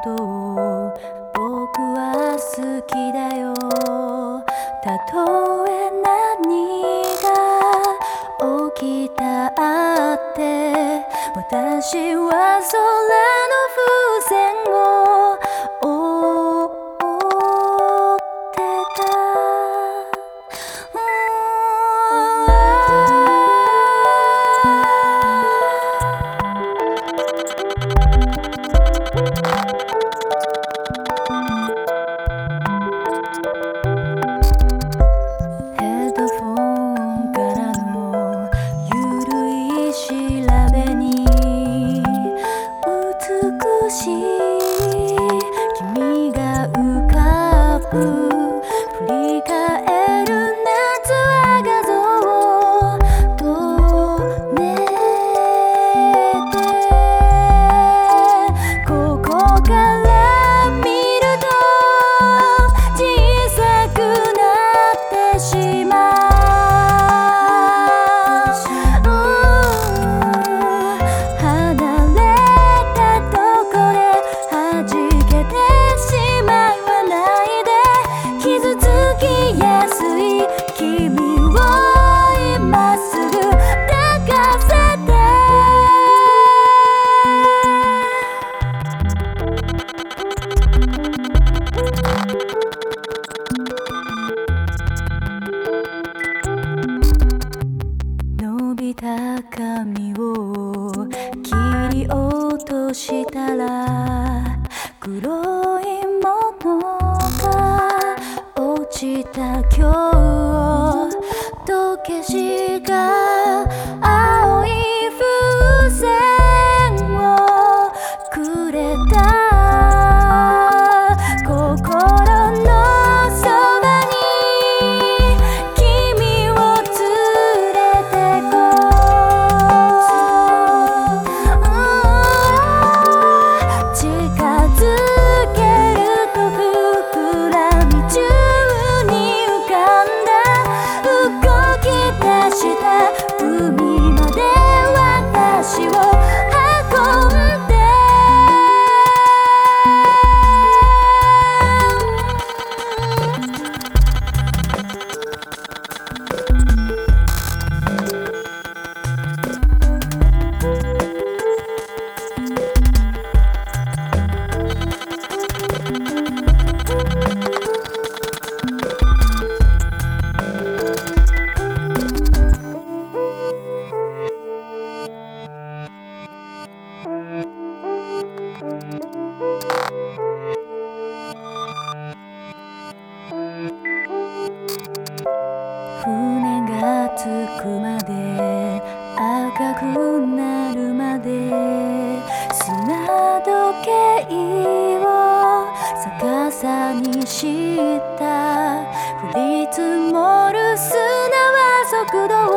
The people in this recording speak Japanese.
ことを僕は好きだよ。たとえ何が起きたって私は空の風船を追ってた。ヘッドフォンからのゆるい調べに美しい君が浮かぶ。振り返る夏は画像を止めてここから見ると小さくなってしまう。離れたとこで弾けてしまわないで傷つきやすい君を今すぐ抱かせて。伸びた髪を切り落としたら黒いものが落ちた今日と消した青い風船をくれた。心のそばに君を連れてこう。近づけると膨らみ中に浮かんだ動き出した海まで私を運んで。船が着くまで赤くなるまで砂時計を逆さにした。降り積もる砂は速度を